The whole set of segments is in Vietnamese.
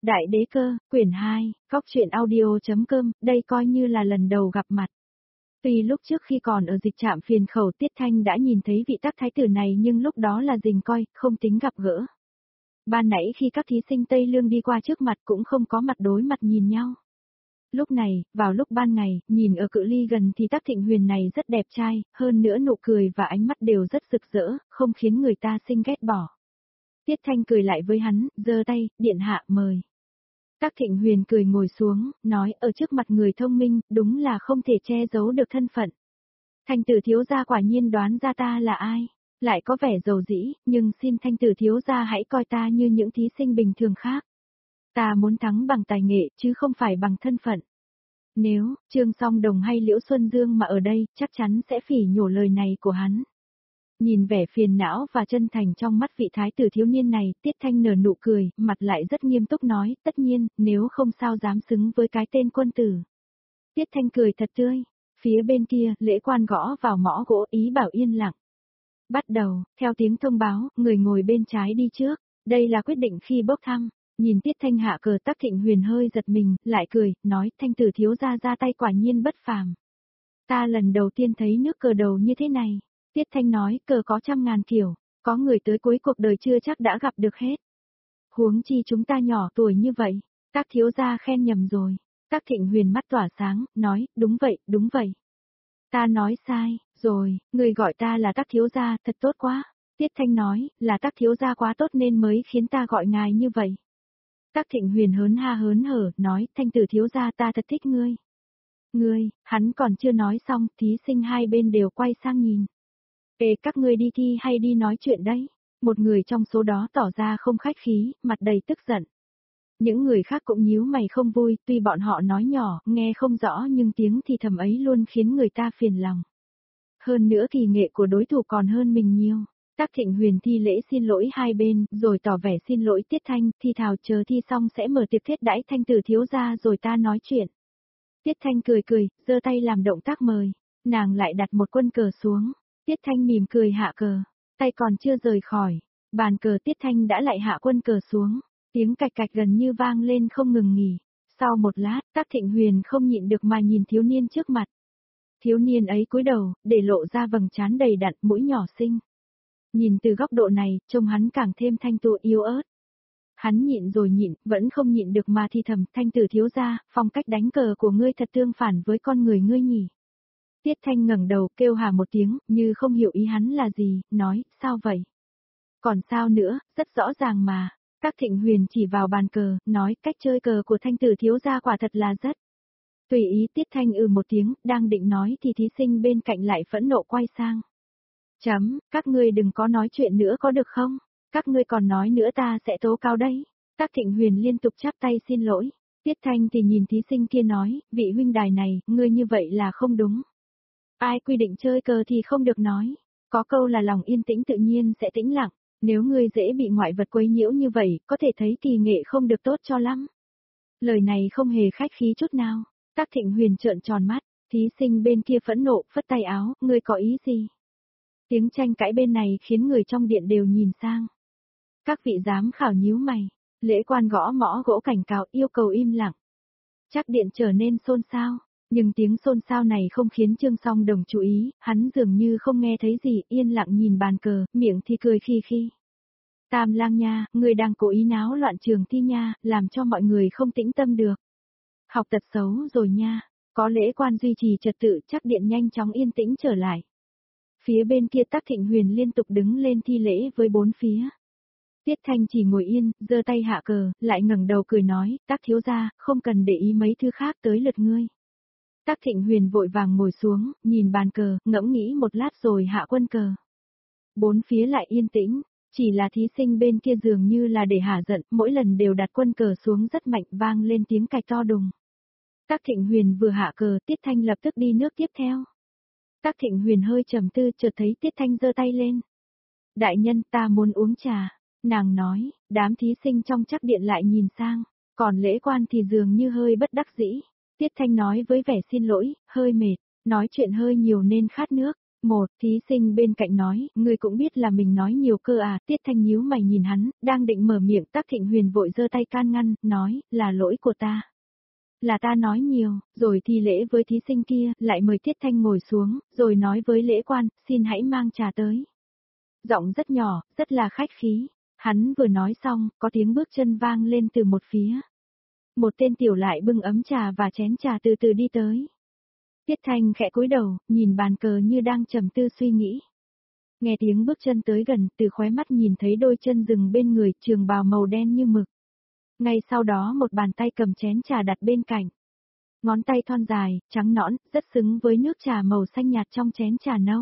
Đại đế cơ, quyển 2, Cóc truyện audio.com, đây coi như là lần đầu gặp mặt. Tuy lúc trước khi còn ở dịch trạm phiền khẩu Tiết Thanh đã nhìn thấy vị Tắc thái tử này nhưng lúc đó là dình coi, không tính gặp gỡ. Ban nãy khi các thí sinh Tây Lương đi qua trước mặt cũng không có mặt đối mặt nhìn nhau. Lúc này, vào lúc ban ngày, nhìn ở cự ly gần thì Tắc Thịnh Huyền này rất đẹp trai, hơn nữa nụ cười và ánh mắt đều rất rực rỡ, không khiến người ta sinh ghét bỏ. Tiết Thanh cười lại với hắn, giơ tay, điện hạ mời. Tắc Thịnh Huyền cười ngồi xuống, nói ở trước mặt người thông minh, đúng là không thể che giấu được thân phận. Thanh tử thiếu gia quả nhiên đoán ra ta là ai, lại có vẻ giàu dĩ, nhưng xin thanh tử thiếu gia hãy coi ta như những thí sinh bình thường khác. Ta muốn thắng bằng tài nghệ chứ không phải bằng thân phận. Nếu, Trương Song Đồng hay Liễu Xuân Dương mà ở đây, chắc chắn sẽ phỉ nhổ lời này của hắn. Nhìn vẻ phiền não và chân thành trong mắt vị thái tử thiếu niên này, Tiết Thanh nở nụ cười, mặt lại rất nghiêm túc nói, tất nhiên, nếu không sao dám xứng với cái tên quân tử. Tiết Thanh cười thật tươi, phía bên kia, lễ quan gõ vào mõ gỗ ý bảo yên lặng. Bắt đầu, theo tiếng thông báo, người ngồi bên trái đi trước, đây là quyết định khi bốc thăm. Nhìn Tiết Thanh hạ cờ Tắc Thịnh Huyền hơi giật mình, lại cười, nói thanh tử thiếu gia ra tay quả nhiên bất phàm. Ta lần đầu tiên thấy nước cờ đầu như thế này. Tiết Thanh nói, cờ có trăm ngàn kiểu, có người tới cuối cuộc đời chưa chắc đã gặp được hết. Huống chi chúng ta nhỏ tuổi như vậy, Tắc thiếu gia khen nhầm rồi. Tắc Thịnh Huyền mắt tỏa sáng, nói, đúng vậy, đúng vậy. Ta nói sai, rồi, người gọi ta là Tắc thiếu gia, thật tốt quá. Tiết Thanh nói, là Tắc thiếu gia quá tốt nên mới khiến ta gọi ngài như vậy. Tắc Thịnh Huyền hớn ha hớn hở, nói, thanh tử thiếu gia ta thật thích ngươi. Ngươi, hắn còn chưa nói xong, thí sinh hai bên đều quay sang nhìn. Ê các ngươi đi thi hay đi nói chuyện đấy? Một người trong số đó tỏ ra không khách khí, mặt đầy tức giận. Những người khác cũng nhíu mày không vui, tuy bọn họ nói nhỏ, nghe không rõ nhưng tiếng thì thầm ấy luôn khiến người ta phiền lòng. Hơn nữa thì nghệ của đối thủ còn hơn mình nhiều. Tắc Thịnh Huyền thi lễ xin lỗi hai bên, rồi tỏ vẻ xin lỗi Tiết Thanh, thi thào chờ thi xong sẽ mở tiệc thiết đãi thanh tử thiếu gia rồi ta nói chuyện. Tiết Thanh cười cười, giơ tay làm động tác mời, nàng lại đặt một quân cờ xuống. Tiết Thanh mỉm cười hạ cờ, tay còn chưa rời khỏi, bàn cờ Tiết Thanh đã lại hạ quân cờ xuống, tiếng cạch cạch gần như vang lên không ngừng nghỉ. Sau một lát, Tắc Thịnh Huyền không nhịn được mà nhìn thiếu niên trước mặt. Thiếu niên ấy cúi đầu, để lộ ra vầng trán đầy đặn, mũi nhỏ xinh. Nhìn từ góc độ này, trông hắn càng thêm thanh tú yếu ớt. Hắn nhịn rồi nhịn, vẫn không nhịn được mà thì thầm, thanh tử thiếu gia, phong cách đánh cờ của ngươi thật tương phản với con người ngươi nhỉ. Tiết Thanh ngẩng đầu kêu hà một tiếng, như không hiểu ý hắn là gì, nói, sao vậy? Còn sao nữa, rất rõ ràng mà. Tắc Thịnh Huyền chỉ vào bàn cờ, nói cách chơi cờ của thanh tử thiếu gia quả thật là rất. Tùy ý Tiết Thanh một tiếng, đang định nói thì thí sinh bên cạnh lại phẫn nộ quay sang. Các ngươi đừng có nói chuyện nữa có được không? Các ngươi còn nói nữa ta sẽ tố cáo đấy. Tắc Thịnh Huyền liên tục chắp tay xin lỗi. Tiết Thanh thì nhìn thí sinh kia nói, vị huynh đài này, ngươi như vậy là không đúng. Ai quy định chơi cờ thì không được nói. Có câu là lòng yên tĩnh tự nhiên sẽ tĩnh lặng. Nếu ngươi dễ bị ngoại vật quấy nhiễu như vậy, có thể thấy kỳ nghệ không được tốt cho lắm. Lời này không hề khách khí chút nào. Tắc Thịnh Huyền trợn tròn mắt, thí sinh bên kia phẫn nộ, phất tay áo, ngươi có ý gì? Tiếng tranh cãi bên này khiến người trong điện đều nhìn sang. Các vị giám khảo nhíu mày, lễ quan gõ mõ gỗ cảnh cáo yêu cầu im lặng. Chắc điện trở nên xôn xao, nhưng tiếng xôn xao này không khiến Trương Song Đồng chú ý, hắn dường như không nghe thấy gì, yên lặng nhìn bàn cờ, miệng thì cười khi khi. Tam Lang nha, người đang cố ý náo loạn trường thi nha, làm cho mọi người không tĩnh tâm được. Học tật xấu rồi nha, có lễ quan duy trì trật tự chắc điện nhanh chóng yên tĩnh trở lại. Phía bên kia Tắc Thịnh Huyền liên tục đứng lên thi lễ với bốn phía. Tiết Thanh chỉ ngồi yên, giơ tay hạ cờ, lại ngẩng đầu cười nói, Tắc thiếu gia, không cần để ý mấy thứ khác tới lượt ngươi. Tắc Thịnh Huyền vội vàng ngồi xuống, nhìn bàn cờ, ngẫm nghĩ một lát rồi hạ quân cờ. Bốn phía lại yên tĩnh, chỉ là thí sinh bên kia dường như là để hả giận, mỗi lần đều đặt quân cờ xuống rất mạnh vang lên tiếng cạch to đùng. Tắc Thịnh Huyền vừa hạ cờ, Tiết Thanh lập tức đi nước tiếp theo. Tắc Thịnh Huyền hơi trầm tư chợt thấy Tiết Thanh giơ tay lên. Đại nhân ta muốn uống trà, nàng nói, đám thí sinh trong chắc điện lại nhìn sang, còn lễ quan thì dường như hơi bất đắc dĩ. Tiết Thanh nói với vẻ xin lỗi, hơi mệt, nói chuyện hơi nhiều nên khát nước. Một thí sinh bên cạnh nói, ngươi cũng biết là mình nói nhiều cơ à, Tiết Thanh nhíu mày nhìn hắn, đang định mở miệng, Tắc Thịnh Huyền vội giơ tay can ngăn, nói, là lỗi của ta. Là ta nói nhiều, rồi thi lễ với thí sinh kia, lại mời Tiết Thanh ngồi xuống, rồi nói với lễ quan, xin hãy mang trà tới. Giọng rất nhỏ, rất là khách khí. Hắn vừa nói xong, có tiếng bước chân vang lên từ một phía. Một tên tiểu lại bưng ấm trà và chén trà từ từ đi tới. Tiết Thanh khẽ cúi đầu, nhìn bàn cờ như đang trầm tư suy nghĩ. Nghe tiếng bước chân tới gần, từ khóe mắt nhìn thấy đôi chân rừng bên người, trường bào màu đen như mực. Ngay sau đó một bàn tay cầm chén trà đặt bên cạnh. Ngón tay thon dài, trắng nõn, rất xứng với nước trà màu xanh nhạt trong chén trà nâu.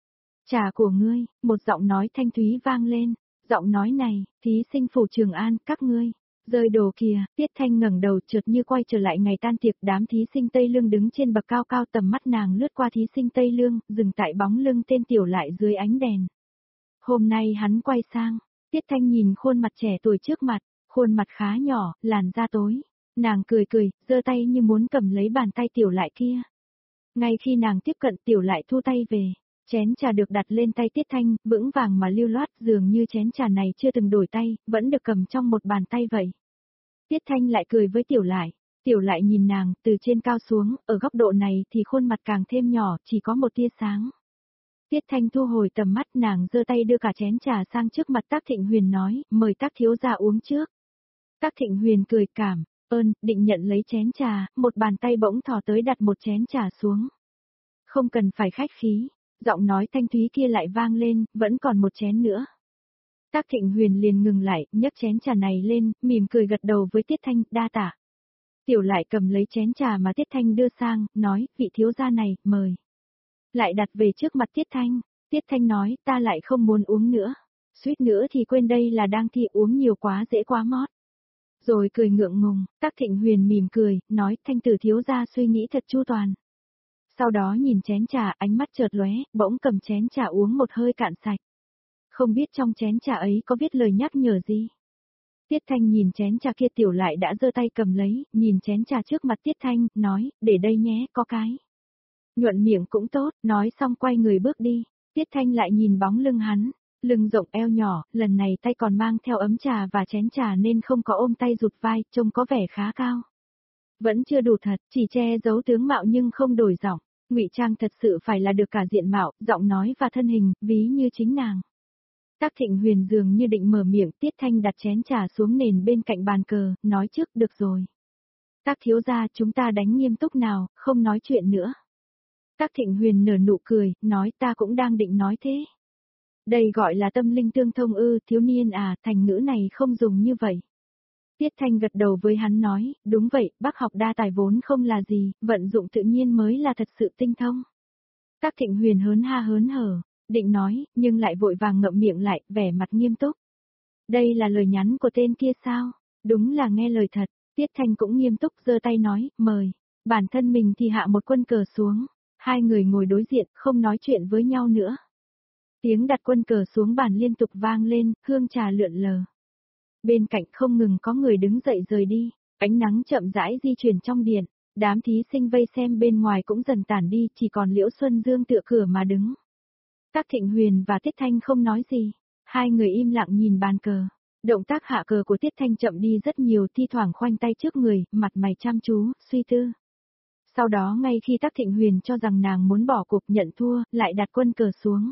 Trà của ngươi, một giọng nói thanh thúy vang lên. Giọng nói này, thí sinh phủ Trường An, các ngươi. Rơi đồ kìa, Tiết Thanh ngẩng đầu chợt như quay trở lại ngày tan tiệc, đám thí sinh Tây Lương đứng trên bậc cao cao, tầm mắt nàng lướt qua thí sinh Tây Lương, dừng tại bóng lưng tên tiểu lại dưới ánh đèn. Hôm nay hắn quay sang, Tiết Thanh nhìn khuôn mặt trẻ tuổi trước mặt, khuôn mặt khá nhỏ, làn da tối. Nàng cười cười, giơ tay như muốn cầm lấy bàn tay tiểu lại kia. Ngay khi nàng tiếp cận, tiểu lại thu tay về. Chén trà được đặt lên tay Tiết Thanh, vững vàng mà lưu loát, dường như chén trà này chưa từng đổi tay, vẫn được cầm trong một bàn tay vậy. Tiết Thanh lại cười với tiểu lại nhìn nàng, từ trên cao xuống, ở góc độ này thì khuôn mặt càng thêm nhỏ, chỉ có một tia sáng. Tiết Thanh thu hồi tầm mắt, nàng giơ tay đưa cả chén trà sang trước mặt Tắc Thịnh Huyền nói, mời Tắc thiếu gia uống trước. Tắc Thịnh Huyền cười cảm ơn, định nhận lấy chén trà, một bàn tay bỗng thò tới đặt một chén trà xuống. Không cần phải khách khí. Giọng nói thanh thúy kia lại vang lên, vẫn còn một chén nữa. Tắc Thịnh Huyền liền ngừng lại, nhấc chén trà này lên, mỉm cười gật đầu với Tiết Thanh, đa tạ. Tiểu lại cầm lấy chén trà mà Tiết Thanh đưa sang, nói, vị thiếu gia này, mời. Lại đặt về trước mặt Tiết Thanh. Tiết Thanh nói, ta lại không muốn uống nữa. Suýt nữa thì quên đây là đang thi, uống nhiều quá dễ quá mót. Rồi cười ngượng ngùng, Tắc Thịnh Huyền mỉm cười, nói, Thanh tử thiếu gia suy nghĩ thật chu toàn. Sau đó nhìn chén trà, ánh mắt chợt lóe, bỗng cầm chén trà uống một hơi cạn sạch. Không biết trong chén trà ấy có viết lời nhắc nhở gì. Tiết Thanh nhìn chén trà kia, tiểu lại đã giơ tay cầm lấy, nhìn chén trà trước mặt Tiết Thanh, nói, để đây nhé, có cái. Nhuận miệng cũng tốt, nói xong quay người bước đi. Tiết Thanh lại nhìn bóng lưng hắn, lưng rộng eo nhỏ, lần này tay còn mang theo ấm trà và chén trà nên không có ôm tay rụt vai, trông có vẻ khá cao. Vẫn chưa đủ thật, chỉ che giấu tướng mạo nhưng không đổi giọng. Ngụy trang thật sự phải là được cả diện mạo, giọng nói và thân hình, ví như chính nàng. Tắc Thịnh Huyền dường như định mở miệng, Tiết Thanh đặt chén trà xuống nền bên cạnh bàn cờ, nói trước, được rồi. Tắc thiếu gia, chúng ta đánh nghiêm túc nào, không nói chuyện nữa. Tắc Thịnh Huyền nở nụ cười, nói, ta cũng đang định nói thế. Đây gọi là tâm linh tương thông ư, thiếu niên à, thành ngữ này không dùng như vậy. Tiết Thanh gật đầu với hắn nói, đúng vậy, bác học đa tài vốn không là gì, vận dụng tự nhiên mới là thật sự tinh thông. Tắc Thịnh Huyền hớn ha hớn hở, định nói, nhưng lại vội vàng ngậm miệng lại, vẻ mặt nghiêm túc. Đây là lời nhắn của tên kia sao? Đúng là nghe lời thật, Tiết Thanh cũng nghiêm túc giơ tay nói, mời. Bản thân mình thì hạ một quân cờ xuống, hai người ngồi đối diện, không nói chuyện với nhau nữa. Tiếng đặt quân cờ xuống bàn liên tục vang lên, hương trà lượn lờ. Bên cạnh không ngừng có người đứng dậy rời đi, ánh nắng chậm rãi di chuyển trong điện, đám thí sinh vây xem bên ngoài cũng dần tản đi, chỉ còn Liễu Xuân Dương tựa cửa mà đứng. Tắc Thịnh Huyền và Tiết Thanh không nói gì, hai người im lặng nhìn bàn cờ. Động tác hạ cờ của Tiết Thanh chậm đi rất nhiều, thi thoảng khoanh tay trước người, mặt mày chăm chú, suy tư. Sau đó ngay khi Tắc Thịnh Huyền cho rằng nàng muốn bỏ cuộc nhận thua, lại đặt quân cờ xuống.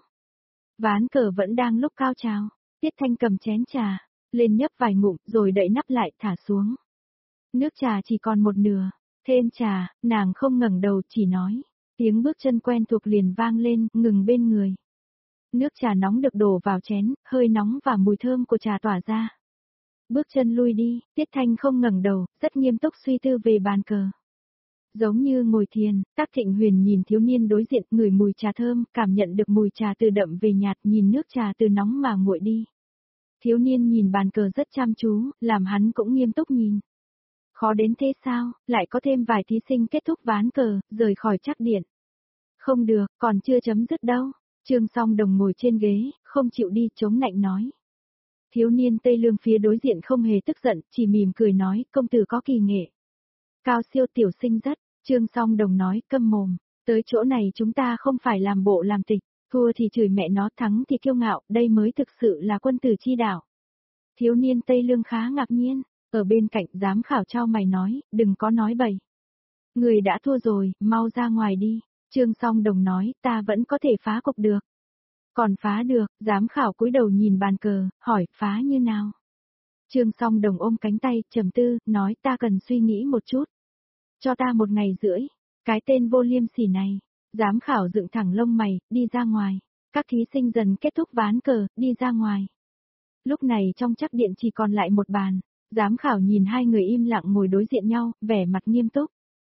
Ván cờ vẫn đang lúc cao trào, Tiết Thanh cầm chén trà, lên nhấp vài ngụm rồi đậy nắp lại thả xuống. Nước trà chỉ còn một nửa, thêm trà, nàng không ngẩng đầu chỉ nói. Tiếng bước chân quen thuộc liền vang lên, ngừng bên người. Nước trà nóng được đổ vào chén, hơi nóng và mùi thơm của trà tỏa ra. Bước chân lui đi, Tiết Thanh không ngẩng đầu, rất nghiêm túc suy tư về bàn cờ. Giống như ngồi thiền, Tắc Thịnh Huyền nhìn thiếu niên đối diện, ngửi mùi trà thơm, cảm nhận được mùi trà từ đậm về nhạt, nhìn nước trà từ nóng mà nguội đi. Thiếu niên nhìn bàn cờ rất chăm chú, làm hắn cũng nghiêm túc nhìn. Khó đến thế sao, lại có thêm vài thí sinh kết thúc ván cờ, rời khỏi trắc điện. Không được, còn chưa chấm dứt đâu. Trương Song Đồng ngồi trên ghế, không chịu đi, chống nạnh nói. Thiếu niên Tây Lương phía đối diện không hề tức giận, chỉ mỉm cười nói, công tử có kỳ nghệ. Cao siêu tiểu sinh rất, Trương Song Đồng nói, câm mồm, tới chỗ này chúng ta không phải làm bộ làm tịch. Thua thì chửi mẹ nó, thắng thì kiêu ngạo, đây mới thực sự là quân tử chi đạo. Thiếu niên Tây Lương khá ngạc nhiên, ở bên cạnh giám khảo trao mày nói, đừng có nói bậy. Người đã thua rồi, mau ra ngoài đi. Trương Song Đồng nói, ta vẫn có thể phá cục được. Còn phá được, giám khảo cúi đầu nhìn bàn cờ, hỏi, phá như nào? Trương Song Đồng ôm cánh tay, trầm tư, nói ta cần suy nghĩ một chút. Cho ta 1 ngày rưỡi, cái tên vô liêm sỉ này. Giám khảo dựng thẳng lông mày, đi ra ngoài. Các thí sinh dần kết thúc ván cờ, đi ra ngoài. Lúc này trong trắc điện chỉ còn lại một bàn. Giám khảo nhìn hai người im lặng ngồi đối diện nhau, vẻ mặt nghiêm túc.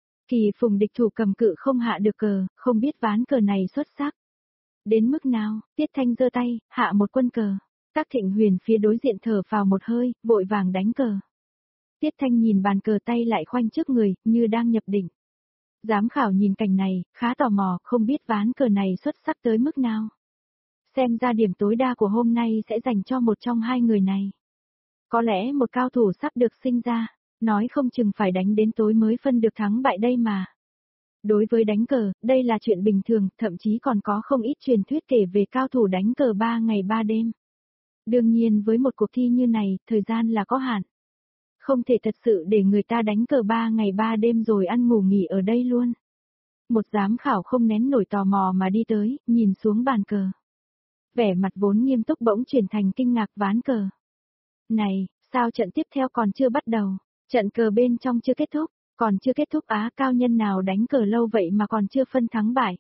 Kỳ Phùng địch thủ cầm cự không hạ được cờ, không biết ván cờ này xuất sắc. Đến mức nào, Tiết Thanh giơ tay, hạ một quân cờ. Tác Thịnh Huyền phía đối diện thở vào một hơi, vội vàng đánh cờ. Tiết Thanh nhìn bàn cờ tay lại khoanh trước người, như đang nhập định. Giám khảo nhìn cảnh này, khá tò mò, không biết ván cờ này xuất sắc tới mức nào. Xem ra điểm tối đa của hôm nay sẽ dành cho một trong hai người này. Có lẽ một cao thủ sắp được sinh ra, nói không chừng phải đánh đến tối mới phân được thắng bại đây mà. Đối với đánh cờ, đây là chuyện bình thường, thậm chí còn có không ít truyền thuyết kể về cao thủ đánh cờ 3 ngày 3 đêm. Đương nhiên với một cuộc thi như này, thời gian là có hạn. Không thể thật sự để người ta đánh cờ 3 ngày 3 đêm rồi ăn ngủ nghỉ ở đây luôn. Một giám khảo không nén nổi tò mò mà đi tới, nhìn xuống bàn cờ. Vẻ mặt vốn nghiêm túc bỗng chuyển thành kinh ngạc ván cờ. Này, sao trận tiếp theo còn chưa bắt đầu? Trận cờ bên trong chưa kết thúc, còn chưa kết thúc á, cao nhân nào đánh cờ lâu vậy mà còn chưa phân thắng bại?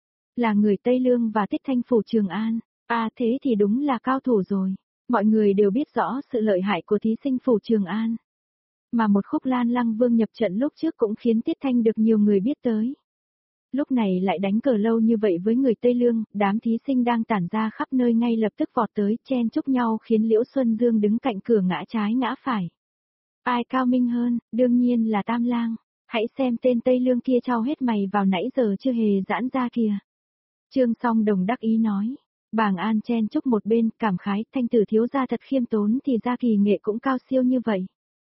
Là người Tây Lương và Tiết Thanh phủ Trường An, thế thì đúng là cao thủ rồi. Mọi người đều biết rõ sự lợi hại của thí sinh phủ Trường An. Mà một khúc Lan Lăng Vương nhập trận lúc trước cũng khiến Tiết Thanh được nhiều người biết tới. Lúc này lại đánh cờ lâu như vậy với người Tây Lương, đám thí sinh đang tản ra khắp nơi ngay lập tức vọt tới chen chúc nhau khiến Liễu Xuân Dương đứng cạnh cửa ngã trái ngã phải. Ai cao minh hơn, đương nhiên là Tam Lang. Hãy xem tên Tây Lương kia trao hết mày vào nãy giờ chưa hề giãn ra kìa. Trương Song Đồng đắc ý nói. Bàng An chen chúc một bên, cảm khái, Thanh tử thiếu gia thật khiêm tốn thì ra kỳ nghệ cũng cao siêu như vậy.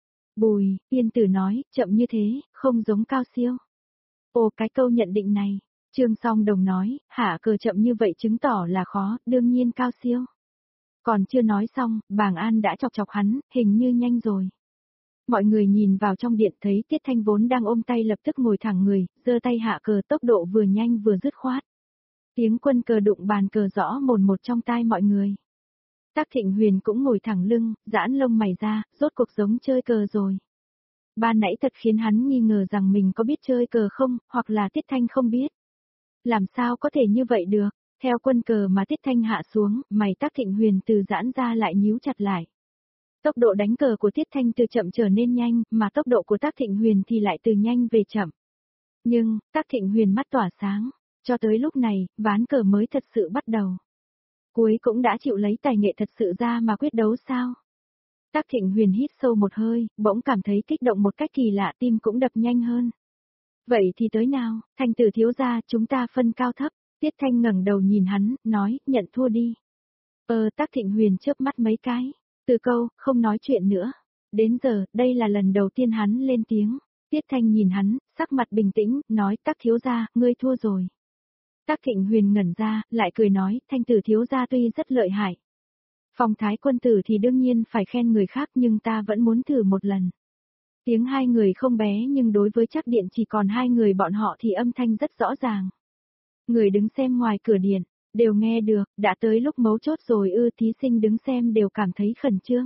Bùi, Yên Tử nói, chậm như thế, không giống cao siêu. Ồ, cái câu nhận định này, Trương Song Đồng nói, hạ cờ chậm như vậy chứng tỏ là khó, đương nhiên cao siêu. Còn chưa nói xong, Bàng An đã chọc chọc hắn, hình như nhanh rồi. Mọi người nhìn vào trong điện thấy Tiết Thanh vốn đang ôm tay lập tức ngồi thẳng người, giơ tay hạ cờ tốc độ vừa nhanh vừa dứt khoát. Tiếng quân cờ đụng bàn cờ rõ mồn một trong tai mọi người. Tác Thịnh Huyền cũng ngồi thẳng lưng, giãn lông mày ra, rốt cuộc giống chơi cờ rồi. Ban nãy thật khiến hắn nghi ngờ rằng mình có biết chơi cờ không, hoặc là Tiết Thanh không biết. Làm sao có thể như vậy được, theo quân cờ mà Tiết Thanh hạ xuống, mày Tác Thịnh Huyền từ giãn ra lại nhíu chặt lại. Tốc độ đánh cờ của Tiết Thanh từ chậm trở nên nhanh, mà tốc độ của Tác Thịnh Huyền thì lại từ nhanh về chậm. Nhưng, Tác Thịnh Huyền mắt tỏa sáng, cho tới lúc này, ván cờ mới thật sự bắt đầu. Cuối cũng đã chịu lấy tài nghệ thật sự ra mà quyết đấu sao? Tác Thịnh Huyền hít sâu một hơi, bỗng cảm thấy kích động một cách kỳ lạ, tim cũng đập nhanh hơn. Vậy thì tới nào, Thanh tử thiếu gia, chúng ta phân cao thấp. Tiết Thanh ngẩng đầu nhìn hắn, nói, nhận thua đi. Tác Thịnh Huyền chớp mắt mấy cái. Từ câu, không nói chuyện nữa. Đến giờ, đây là lần đầu tiên hắn lên tiếng. Tiết Thanh nhìn hắn, sắc mặt bình tĩnh, nói, Tác thiếu gia, ngươi thua rồi. Tác Thịnh Huyền ngẩn ra, lại cười nói, Thanh tử thiếu gia tuy rất lợi hại. Phong thái quân tử thì đương nhiên phải khen người khác nhưng ta vẫn muốn thử một lần. Tiếng hai người không bé nhưng đối với trắc điện chỉ còn hai người bọn họ thì âm thanh rất rõ ràng. Người đứng xem ngoài cửa điện, đều nghe được, đã tới lúc mấu chốt rồi thí sinh đứng xem đều cảm thấy khẩn trương.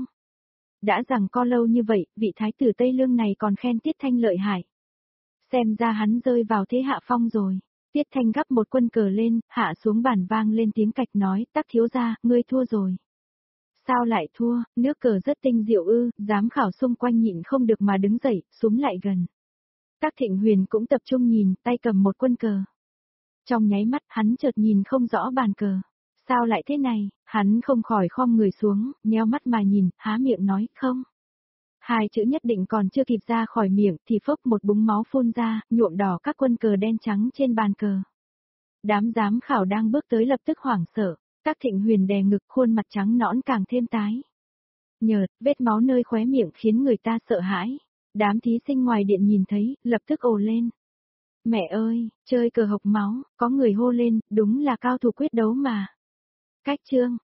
Đã rằng co lâu như vậy, vị thái tử Tây Lương này còn khen Tiết Thanh lợi hại. Xem ra hắn rơi vào thế hạ phong rồi. Tiết Thanh gắp một quân cờ lên, hạ xuống bàn vang lên tiếng cạch nói, Tác thiếu gia, ngươi thua rồi. Sao lại thua, nước cờ rất tinh diệu giám khảo xung quanh nhịn không được mà đứng dậy, xúm lại gần. Tác Thịnh Huyền cũng tập trung nhìn, tay cầm một quân cờ. Trong nháy mắt hắn chợt nhìn không rõ bàn cờ. Sao lại thế này, hắn không khỏi khom người xuống, nheo mắt mà nhìn, há miệng nói, không. Hai chữ nhất định còn chưa kịp ra khỏi miệng thì phốc một búng máu phun ra, nhuộm đỏ các quân cờ đen trắng trên bàn cờ. Đám giám khảo đang bước tới lập tức hoảng sợ. Tác Thịnh Huyền đè ngực, khuôn mặt trắng nõn càng thêm tái nhợt, vết máu nơi khóe miệng khiến người ta sợ hãi. Đám thí sinh ngoài điện nhìn thấy, lập tức ồ lên. Mẹ ơi, chơi cờ hộc máu, có người hô lên, đúng là cao thủ quyết đấu mà. Cách chương